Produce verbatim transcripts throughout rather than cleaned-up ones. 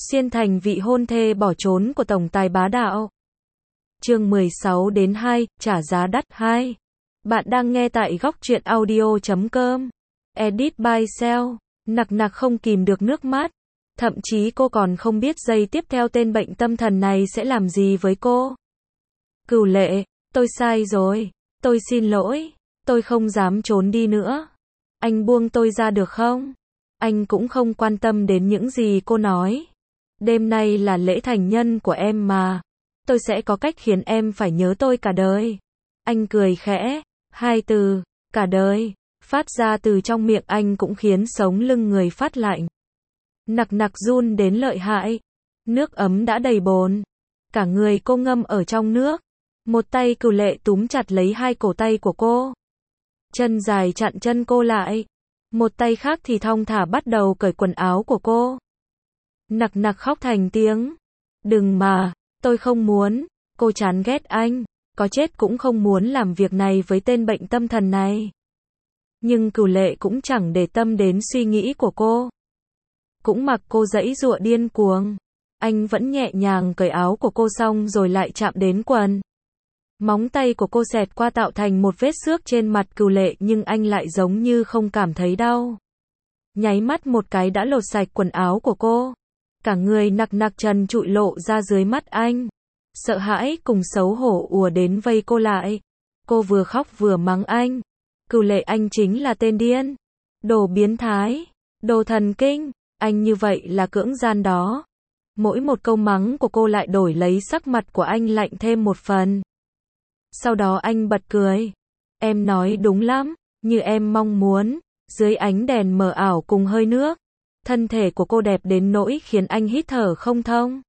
Xuyên thành vị hôn thê bỏ trốn của tổng tài bá đạo. Chương mười sáu đến hai, trả giá đắt hai. Bạn đang nghe tại góc truyện audio chấm com. Edit by Sell. Nặc nặc không kìm được nước mắt. Thậm chí cô còn không biết giây tiếp theo tên bệnh tâm thần này sẽ làm gì với cô. Cửu Lệ, tôi sai rồi. Tôi xin lỗi. Tôi không dám trốn đi nữa. Anh buông tôi ra được không? Anh cũng không quan tâm đến những gì cô nói. Đêm nay là lễ thành nhân của em mà. Tôi sẽ có cách khiến em phải nhớ tôi cả đời. Anh cười khẽ. Hai từ, cả đời, phát ra từ trong miệng anh cũng khiến sống lưng người phát lạnh. Nặc nặc run đến lợi hại. Nước ấm đã đầy bồn. Cả người cô ngâm ở trong nước. Một tay Cửu Lệ túm chặt lấy hai cổ tay của cô. Chân dài chặn chân cô lại. Một tay khác thì thong thả bắt đầu cởi quần áo của cô. Nặc nặc khóc thành tiếng. Đừng mà, tôi không muốn. Cô chán ghét anh. Có chết cũng không muốn làm việc này với tên bệnh tâm thần này. Nhưng Cửu Lệ cũng chẳng để tâm đến suy nghĩ của cô. Cũng mặc cô giãy giụa điên cuồng. Anh vẫn nhẹ nhàng cởi áo của cô xong rồi lại chạm đến quần. Móng tay của cô xẹt qua tạo thành một vết xước trên mặt Cửu Lệ nhưng anh lại giống như không cảm thấy đau. Nháy mắt một cái đã lột sạch quần áo của cô. Cả người nặc nặc trần trụi lộ ra dưới mắt anh. Sợ hãi cùng xấu hổ ùa đến vây cô lại. Cô vừa khóc vừa mắng anh. Cửu Lệ, anh chính là tên điên. Đồ biến thái. Đồ thần kinh. Anh như vậy là cưỡng gian đó. Mỗi một câu mắng của cô lại đổi lấy sắc mặt của anh lạnh thêm một phần. Sau đó anh bật cười. Em nói đúng lắm. Như em mong muốn. Dưới ánh đèn mờ ảo cùng hơi nước. Thân thể của cô đẹp đến nỗi khiến anh hít thở không thông.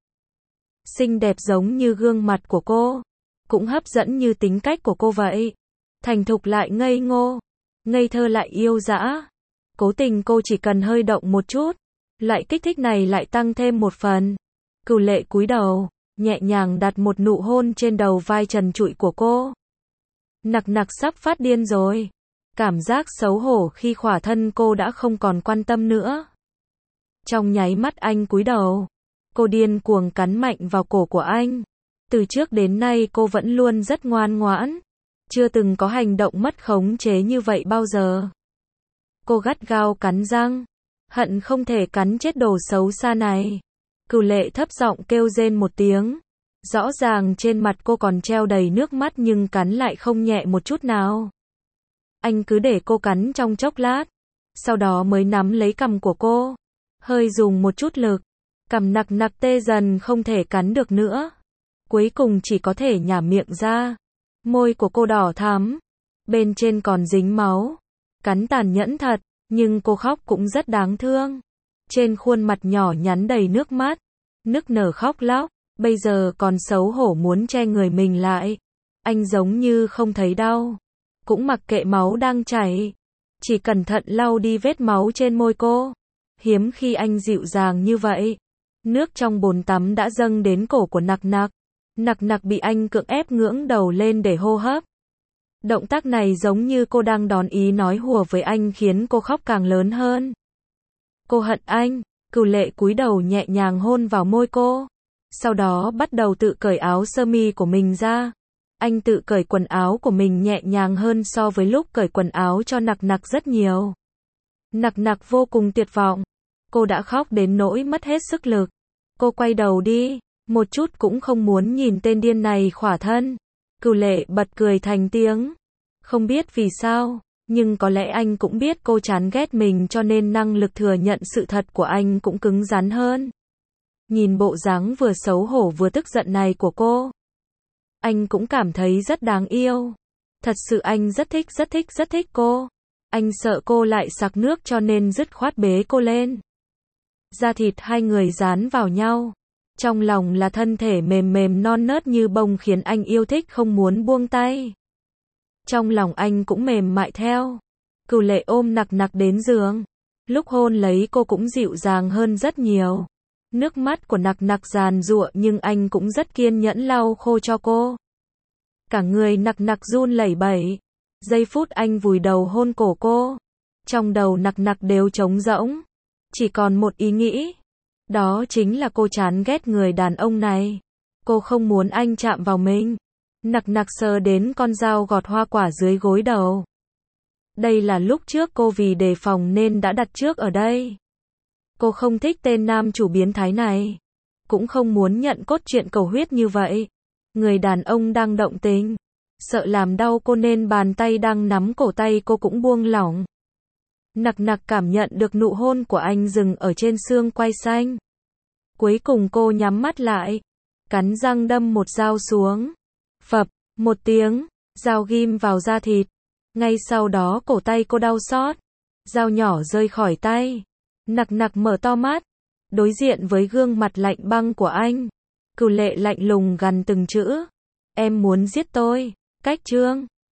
Xinh đẹp giống như gương mặt của cô. Cũng hấp dẫn như tính cách của cô vậy. Thành thục lại ngây ngô. Ngây thơ lại yêu dã. Cố tình cô chỉ cần hơi động một chút. Loại kích thích này lại tăng thêm một phần. Cửu Lệ cúi đầu. Nhẹ nhàng đặt một nụ hôn trên đầu vai trần trụi của cô. Nặc nặc sắp phát điên rồi. Cảm giác xấu hổ khi khỏa thân cô đã không còn quan tâm nữa. Trong nháy mắt anh cúi đầu. Cô điên cuồng cắn mạnh vào cổ của anh. Từ trước đến nay cô vẫn luôn rất ngoan ngoãn. Chưa từng có hành động mất khống chế như vậy bao giờ. Cô gắt gao cắn răng. Hận không thể cắn chết đồ xấu xa này. Cửu Lệ thấp giọng kêu rên một tiếng. Rõ ràng trên mặt cô còn treo đầy nước mắt nhưng cắn lại không nhẹ một chút nào. Anh cứ để cô cắn trong chốc lát. Sau đó mới nắm lấy cằm của cô. Hơi dùng một chút lực. Cằm nặc nặc tê dần không thể cắn được nữa. Cuối cùng chỉ có thể nhả miệng ra. Môi của cô đỏ thắm. Bên trên còn dính máu. Cắn tàn nhẫn thật. Nhưng cô khóc cũng rất đáng thương. Trên khuôn mặt nhỏ nhắn đầy nước mắt. Nức nở khóc lóc. Bây giờ còn xấu hổ muốn che người mình lại. Anh giống như không thấy đau. Cũng mặc kệ máu đang chảy. Chỉ cẩn thận lau đi vết máu trên môi cô. Hiếm khi anh dịu dàng như vậy. Nước trong bồn tắm đã dâng đến cổ của nặc nặc. Nặc nặc bị anh cưỡng ép ngưỡng đầu lên để hô hấp. Động tác này giống như cô đang đón ý nói hùa với anh khiến cô khóc càng lớn hơn. Cô hận anh. Cửu Lệ cúi đầu nhẹ nhàng hôn vào môi cô. Sau đó bắt đầu tự cởi áo sơ mi của mình ra. Anh tự cởi quần áo của mình nhẹ nhàng hơn so với lúc cởi quần áo cho nặc nặc rất nhiều. Nặc nặc vô cùng tuyệt vọng. Cô đã khóc đến nỗi mất hết sức lực. Cô quay đầu đi. Một chút cũng không muốn nhìn tên điên này khỏa thân. Cửu Lệ bật cười thành tiếng. Không biết vì sao. Nhưng có lẽ anh cũng biết cô chán ghét mình cho nên năng lực thừa nhận sự thật của anh cũng cứng rắn hơn. Nhìn bộ dáng vừa xấu hổ vừa tức giận này của cô. Anh cũng cảm thấy rất đáng yêu. Thật sự anh rất thích rất thích rất thích cô. Anh sợ cô lại sặc nước cho nên dứt khoát bế cô lên. Da thịt hai người dán vào nhau. Trong lòng là thân thể mềm mềm non nớt như bông khiến anh yêu thích không muốn buông tay. Trong lòng anh cũng mềm mại theo. Cửu Lệ ôm nặc nặc đến giường. Lúc hôn lấy cô cũng dịu dàng hơn rất nhiều. Nước mắt của nặc nặc giàn giụa nhưng anh cũng rất kiên nhẫn lau khô cho cô. Cả người nặc nặc run lẩy bẩy. Giây phút anh vùi đầu hôn cổ cô. Trong đầu nặc nặc đều trống rỗng. Chỉ còn một ý nghĩ. Đó chính là cô chán ghét người đàn ông này. Cô không muốn anh chạm vào mình. Nặc nặc sờ đến con dao gọt hoa quả dưới gối đầu. Đây là lúc trước cô vì đề phòng nên đã đặt trước ở đây. Cô không thích tên nam chủ biến thái này. Cũng không muốn nhận cốt truyện cầu huyết như vậy. Người đàn ông đang động tình. Sợ làm đau cô nên bàn tay đang nắm cổ tay cô cũng buông lỏng. Nặc nặc cảm nhận được nụ hôn của anh dừng ở trên xương quai xanh. Cuối cùng cô nhắm mắt lại. Cắn răng đâm một dao xuống. Phập, một tiếng, dao ghim vào da thịt. Ngay sau đó cổ tay cô đau xót. Dao nhỏ rơi khỏi tay. Nặc nặc mở to mắt. Đối diện với gương mặt lạnh băng của anh. Cửu Lệ lạnh lùng gằn từng chữ. Em muốn giết tôi. Cách chương